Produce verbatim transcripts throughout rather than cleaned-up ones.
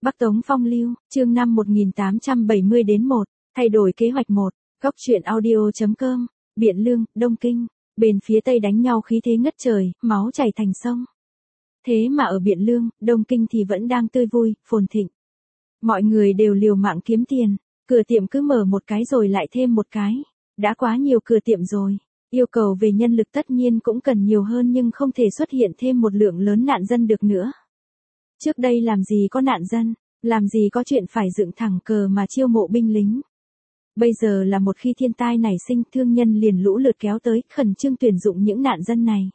Bắc Tống Phong Lưu, chương năm một nghìn tám trăm bảy mươi đến một, thay đổi kế hoạch một, góc truyện audio chấm com, Biện Lương, Đông Kinh, bên phía Tây đánh nhau khí thế ngất trời, máu chảy thành sông. Thế mà ở Biện Lương, Đông Kinh thì vẫn đang tươi vui, phồn thịnh. Mọi người đều liều mạng kiếm tiền, cửa tiệm cứ mở một cái rồi lại thêm một cái, đã quá nhiều cửa tiệm rồi. Yêu cầu về nhân lực tất nhiên cũng cần nhiều hơn nhưng không thể xuất hiện thêm một lượng lớn nạn dân được nữa. Trước đây làm gì có nạn dân, làm gì có chuyện phải dựng thẳng cờ mà chiêu mộ binh lính. Bây giờ là một khi thiên tai nảy sinh, thương nhân liền lũ lượt kéo tới, khẩn trương tuyển dụng những nạn dân này.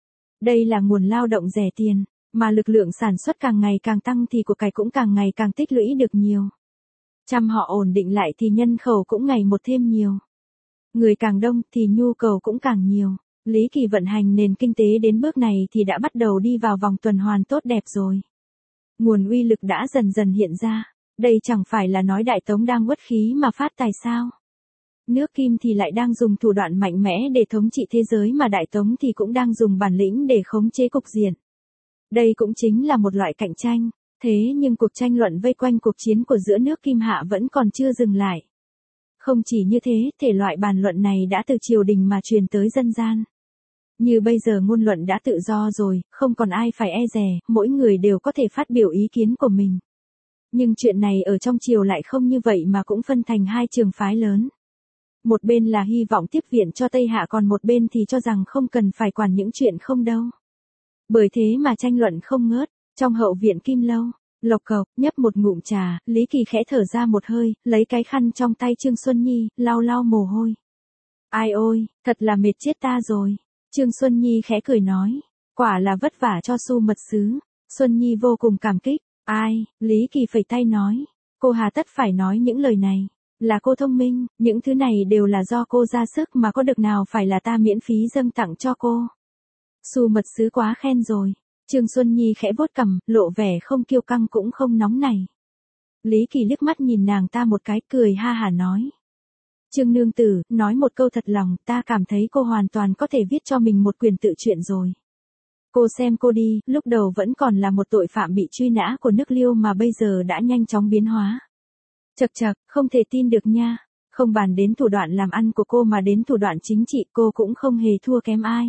Đây là nguồn lao động rẻ tiền, mà lực lượng sản xuất càng ngày càng tăng thì của cải cũng càng ngày càng tích lũy được nhiều. Chăm họ ổn định lại thì nhân khẩu cũng ngày một thêm nhiều. Người càng đông thì nhu cầu cũng càng nhiều. Lý Kỳ vận hành nền kinh tế đến bước này thì đã bắt đầu đi vào vòng tuần hoàn tốt đẹp rồi. Nguồn uy lực đã dần dần hiện ra. Đây chẳng phải là nói Đại Tống đang uất khí mà phát tài sao. Nước Kim thì lại đang dùng thủ đoạn mạnh mẽ để thống trị thế giới mà Đại Tống thì cũng đang dùng bản lĩnh để khống chế cục diện. Đây cũng chính là một loại cạnh tranh. Thế nhưng cuộc tranh luận vây quanh cuộc chiến của giữa nước Kim Hạ vẫn còn chưa dừng lại. Không chỉ như thế, thể loại bàn luận này đã từ triều đình mà truyền tới dân gian. Như bây giờ ngôn luận đã tự do rồi, không còn ai phải e dè, mỗi người đều có thể phát biểu ý kiến của mình. Nhưng chuyện này ở trong triều lại không như vậy mà cũng phân thành hai trường phái lớn. Một bên là hy vọng tiếp viện cho Tây Hạ, còn một bên thì cho rằng không cần phải quản những chuyện không đâu. Bởi thế mà tranh luận không ngớt. Trong hậu viện Kim Lâu, Lộc Cộc nhấp một ngụm trà, Lý Kỳ khẽ thở ra một hơi, lấy cái khăn trong tay Trương Xuân Nhi, lau lau mồ hôi. Ai ôi, thật là mệt chết ta rồi. Trương Xuân Nhi khẽ cười nói, quả là vất vả cho Su mật sứ. Xuân Nhi vô cùng cảm kích. Ai, Lý Kỳ phẩy tay nói, cô hà tất phải nói những lời này. Là cô thông minh, những thứ này đều là do cô ra sức mà có được nào phải là ta miễn phí dâng tặng cho cô. Su mật sứ quá khen rồi. Trương Xuân Nhi khẽ vuốt cằm, lộ vẻ không kiêu căng cũng không nóng nảy. Lý Kỳ liếc mắt nhìn nàng ta một cái, cười ha hả nói. Trương nương tử, nói một câu thật lòng, ta cảm thấy cô hoàn toàn có thể viết cho mình một quyển tự truyện rồi. Cô xem cô đi, lúc đầu vẫn còn là một tội phạm bị truy nã của nước Liêu mà bây giờ đã nhanh chóng biến hóa. Chậc chậc, không thể tin được nha. Không bàn đến thủ đoạn làm ăn của cô mà đến thủ đoạn chính trị, cô cũng không hề thua kém ai.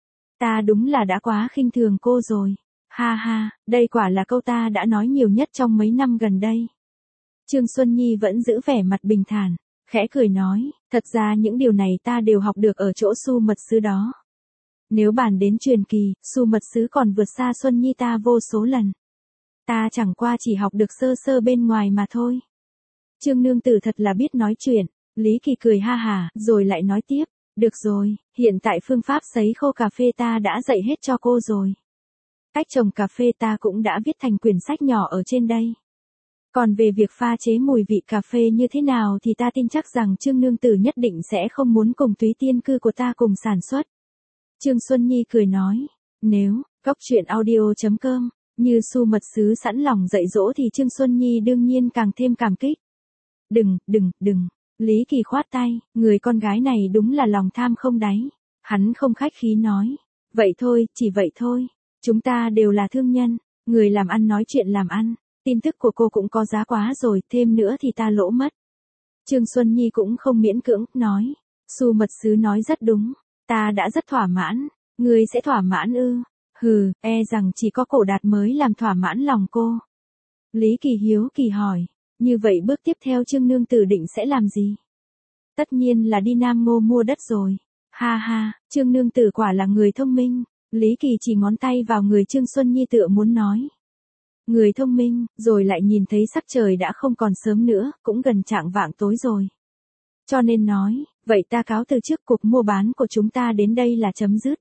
Ta đúng là đã quá khinh thường cô rồi. Ha ha, đây quả là câu ta đã nói nhiều nhất trong mấy năm gần đây. Trương Xuân Nhi vẫn giữ vẻ mặt bình thản, khẽ cười nói, thật ra những điều này ta đều học được ở chỗ Su mật sứ đó. Nếu bàn đến truyền kỳ, Su mật sứ còn vượt xa Xuân Nhi ta vô số lần. Ta chẳng qua chỉ học được sơ sơ bên ngoài mà thôi. Trương nương tử thật là biết nói chuyện. Lý Kỳ cười ha hả, rồi lại nói tiếp. Được rồi, hiện tại phương pháp sấy khô cà phê ta đã dạy hết cho cô rồi. Cách trồng cà phê ta cũng đã viết thành quyển sách nhỏ ở trên đây. Còn về việc pha chế mùi vị cà phê như thế nào thì ta tin chắc rằng Trương nương tử nhất định sẽ không muốn cùng Túy Tiên cư của ta cùng sản xuất. Trương Xuân Nhi cười nói, nếu, góc truyện audio chấm com, như Su mật sứ sẵn lòng dạy dỗ thì Trương Xuân Nhi đương nhiên càng thêm cảm kích. Đừng, đừng, đừng. Lý Kỳ khoát tay, người con gái này đúng là lòng tham không đáy. Hắn không khách khí nói. Vậy thôi, chỉ vậy thôi. Chúng ta đều là thương nhân. Người làm ăn nói chuyện làm ăn. Tin tức của cô cũng có giá quá rồi, thêm nữa thì ta lỗ mất. Trương Xuân Nhi cũng không miễn cưỡng, nói. Su mật sứ nói rất đúng. Ta đã rất thỏa mãn. Người sẽ thỏa mãn ư? Hừ, e rằng chỉ có Cổ Đạt mới làm thỏa mãn lòng cô. Lý Kỳ hiếu kỳ hỏi. Như vậy bước tiếp theo Trương nương tử định sẽ làm gì? Tất nhiên là đi Nam Ngô mua đất rồi. Ha ha, Trương nương tử quả là người thông minh. Lý Kỳ chỉ ngón tay vào người Trương Xuân Nhi tựa muốn nói. Người thông minh, rồi lại nhìn thấy sắc trời đã không còn sớm nữa, cũng gần chạng vạng tối rồi. Cho nên nói, vậy ta cáo từ trước, cuộc mua bán của chúng ta đến đây là chấm dứt.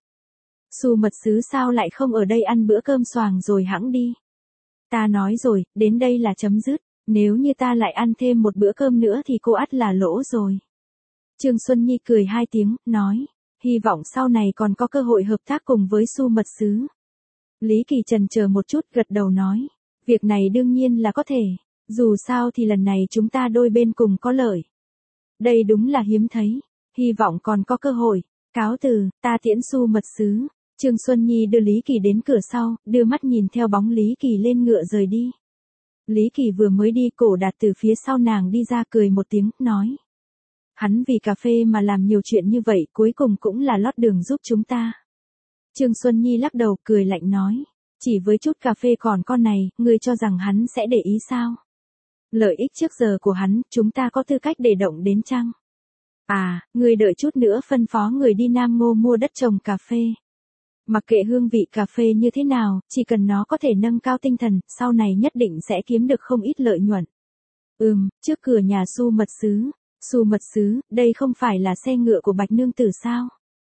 Su mật sứ sao lại không ở đây ăn bữa cơm xoàng rồi hẵng đi. Ta nói rồi, đến đây là chấm dứt. Nếu như ta lại ăn thêm một bữa cơm nữa thì cô ắt là lỗ rồi. Trương Xuân Nhi cười hai tiếng, nói, hy vọng sau này còn có cơ hội hợp tác cùng với Su mật sứ. Lý Kỳ chần chờ một chút, gật đầu nói, việc này đương nhiên là có thể, dù sao thì lần này chúng ta đôi bên cùng có lợi. Đây đúng là hiếm thấy, hy vọng còn có cơ hội. Cáo từ, ta tiễn Su mật sứ. Trương Xuân Nhi đưa Lý Kỳ đến cửa sau, đưa mắt nhìn theo bóng Lý Kỳ lên ngựa rời đi. Lý Kỳ vừa mới đi, Cổ Đạt từ phía sau nàng đi ra cười một tiếng, nói. Hắn vì cà phê mà làm nhiều chuyện như vậy, cuối cùng cũng là lót đường giúp chúng ta. Trương Xuân Nhi lắc đầu cười lạnh nói. Chỉ với chút cà phê còn con này, ngươi cho rằng hắn sẽ để ý sao? Lợi ích trước giờ của hắn, chúng ta có tư cách để động đến chăng? À, ngươi đợi chút nữa phân phó người đi Nam Ngô mua đất trồng cà phê. Mặc kệ hương vị cà phê như thế nào, chỉ cần nó có thể nâng cao tinh thần, sau này nhất định sẽ kiếm được không ít lợi nhuận. Ừm, trước cửa nhà Su Mật Sứ. Su Mật Sứ, đây không phải là xe ngựa của Bạch Nương Tử sao?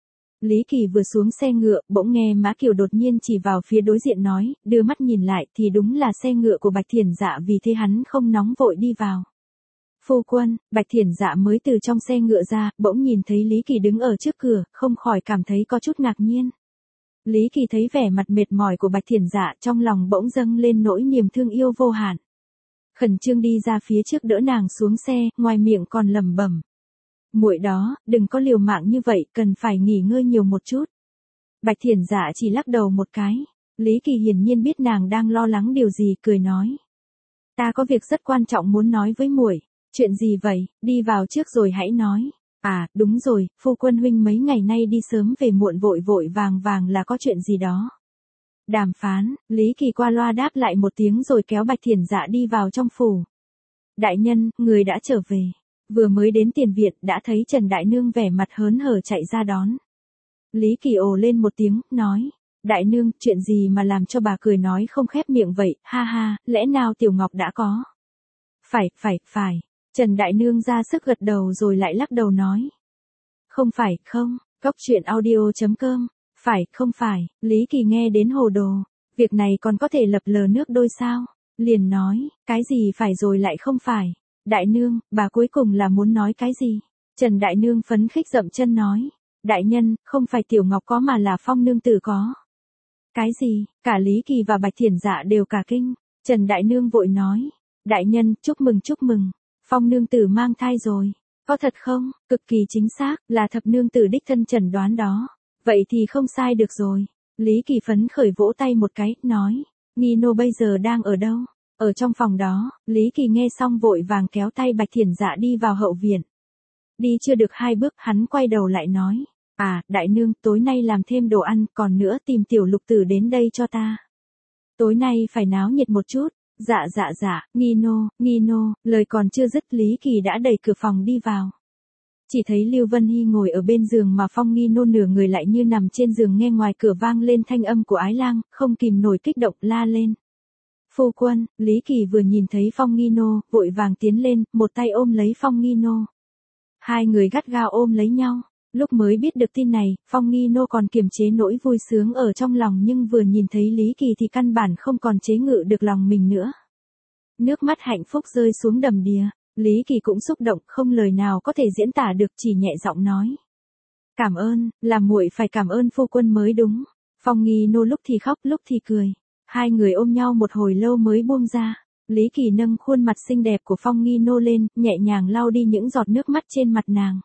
Lý Kỳ vừa xuống xe ngựa, bỗng nghe Mã Kiều đột nhiên chỉ vào phía đối diện nói, đưa mắt nhìn lại thì đúng là xe ngựa của Bạch Thiển Dạ, vì thế hắn không nóng vội đi vào. Phu quân, Bạch Thiển Dạ mới từ trong xe ngựa ra, bỗng nhìn thấy Lý Kỳ đứng ở trước cửa, không khỏi cảm thấy có chút ngạc nhiên. Lý Kỳ thấy vẻ mặt mệt mỏi của Bạch Thiển Dạ, trong lòng bỗng dâng lên nỗi niềm thương yêu vô hạn. Khẩn trương đi ra phía trước đỡ nàng xuống xe, ngoài miệng còn lẩm bẩm. Muội đó, đừng có liều mạng như vậy, cần phải nghỉ ngơi nhiều một chút. Bạch Thiển Dạ chỉ lắc đầu một cái. Lý Kỳ hiển nhiên biết nàng đang lo lắng điều gì, cười nói. Ta có việc rất quan trọng muốn nói với muội. Chuyện gì vậy, đi vào trước rồi hãy nói. À, đúng rồi, phu quân huynh mấy ngày nay đi sớm về muộn vội vội vàng vàng là có chuyện gì đó. Đàm phán, Lý Kỳ qua loa đáp lại một tiếng rồi kéo Bạch Thiển Dạ đi vào trong phủ. Đại nhân, người đã trở về. Vừa mới đến tiền viện đã thấy Trần Đại Nương vẻ mặt hớn hở chạy ra đón. Lý Kỳ ồ lên một tiếng, nói. Đại Nương, chuyện gì mà làm cho bà cười nói không khép miệng vậy, ha ha, lẽ nào Tiểu Ngọc đã có? Phải, phải, phải. Trần Đại Nương ra sức gật đầu rồi lại lắc đầu nói. Không phải, không, Cốc Truyện Audio chấm com. Phải, không phải, Lý Kỳ nghe đến hồ đồ. Việc này còn có thể lập lờ nước đôi sao? Liền nói, cái gì phải rồi lại không phải. Đại Nương, bà cuối cùng là muốn nói cái gì? Trần Đại Nương phấn khích dậm chân nói. Đại nhân, không phải Tiểu Ngọc có mà là Phong Nương Tử có. Cái gì? Cả Lý Kỳ và Bạch Thiển Dạ đều cả kinh. Trần Đại Nương vội nói. Đại nhân, chúc mừng chúc mừng. Phong Nương Tử mang thai rồi. Có thật không? Cực kỳ chính xác, là Thập Nương Tử đích thân chẩn đoán đó. Vậy thì không sai được rồi. Lý Kỳ phấn khởi vỗ tay một cái, nói. Nghi nô bây giờ đang ở đâu? Ở trong phòng đó, Lý Kỳ nghe xong vội vàng kéo tay Bạch Thiển Dạ đi vào hậu viện. Đi chưa được hai bước, hắn quay đầu lại nói. À, Đại Nương, tối nay làm thêm đồ ăn, còn nữa tìm Tiểu Lục Tử đến đây cho ta. Tối nay phải náo nhiệt một chút. Dạ dạ dạ, Nghi nô, Nghi nô, lời còn chưa dứt Lý Kỳ đã đẩy cửa phòng đi vào. Chỉ thấy Lưu Vân Hy ngồi ở bên giường mà Phong Nghi nô nửa người lại như nằm trên giường, nghe ngoài cửa vang lên thanh âm của Ái Lang, không kìm nổi kích động la lên. Phu quân, Lý Kỳ vừa nhìn thấy Phong Nghi nô, vội vàng tiến lên, một tay ôm lấy Phong Nghi nô. Hai người gắt gao ôm lấy nhau. Lúc mới biết được tin này, Phong Nghi nô còn kiềm chế nỗi vui sướng ở trong lòng, nhưng vừa nhìn thấy Lý Kỳ thì căn bản không còn chế ngự được lòng mình nữa. Nước mắt hạnh phúc rơi xuống đầm đìa. Lý Kỳ cũng xúc động, không lời nào có thể diễn tả được, chỉ nhẹ giọng nói. Cảm ơn, là muội phải cảm ơn phu quân mới đúng. Phong Nghi nô lúc thì khóc lúc thì cười. Hai người ôm nhau một hồi lâu mới buông ra. Lý Kỳ nâng khuôn mặt xinh đẹp của Phong Nghi nô lên, nhẹ nhàng lau đi những giọt nước mắt trên mặt nàng.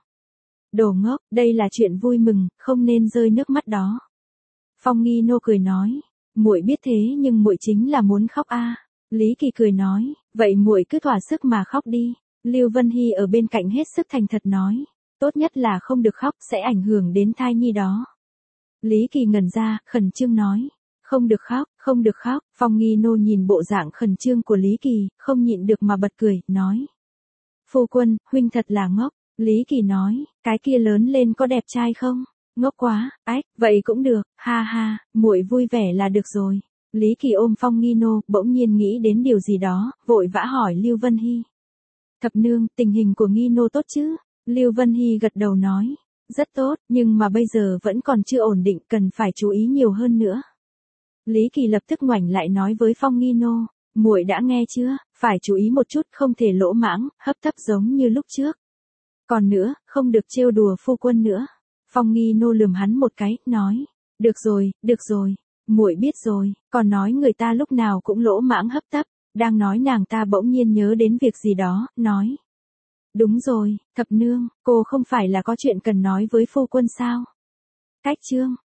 Đồ ngốc, đây là chuyện vui mừng, không nên rơi nước mắt đó. Phong Nghi nô cười nói. Muội biết thế nhưng muội chính là muốn khóc a. Lý Kỳ cười nói, vậy muội cứ thỏa sức mà khóc đi. Lưu Vân Hy ở bên cạnh hết sức thành thật nói, tốt nhất là không được khóc, sẽ ảnh hưởng đến thai nhi đó. Lý Kỳ ngẩn ra, khẩn trương nói, không được khóc, không được khóc. Phong Nghi nô nhìn bộ dạng khẩn trương của Lý Kỳ, không nhịn được mà bật cười, nói. Phu quân, huynh thật là ngốc. Lý Kỳ nói, cái kia lớn lên có đẹp trai không? Ngốc quá, ách, vậy cũng được, ha ha, muội vui vẻ là được rồi. Lý Kỳ ôm Phong Nghi nô, bỗng nhiên nghĩ đến điều gì đó, vội vã hỏi Lưu Vân Hy. Thập nương, tình hình của Nghi nô tốt chứ? Lưu Vân Hy gật đầu nói, rất tốt, nhưng mà bây giờ vẫn còn chưa ổn định, cần phải chú ý nhiều hơn nữa. Lý Kỳ lập tức ngoảnh lại nói với Phong Nghi nô, muội đã nghe chưa, phải chú ý một chút, không thể lỗ mãng, hấp tấp giống như lúc trước. Còn nữa, không được trêu đùa phu quân nữa. Phong Nghi nô lườm hắn một cái, nói, được rồi, được rồi, muội biết rồi, còn nói người ta lúc nào cũng lỗ mãng hấp tấp. Đang nói nàng ta bỗng nhiên nhớ đến việc gì đó, nói. Đúng rồi, thập nương, cô không phải là có chuyện cần nói với phu quân sao? Cách chương.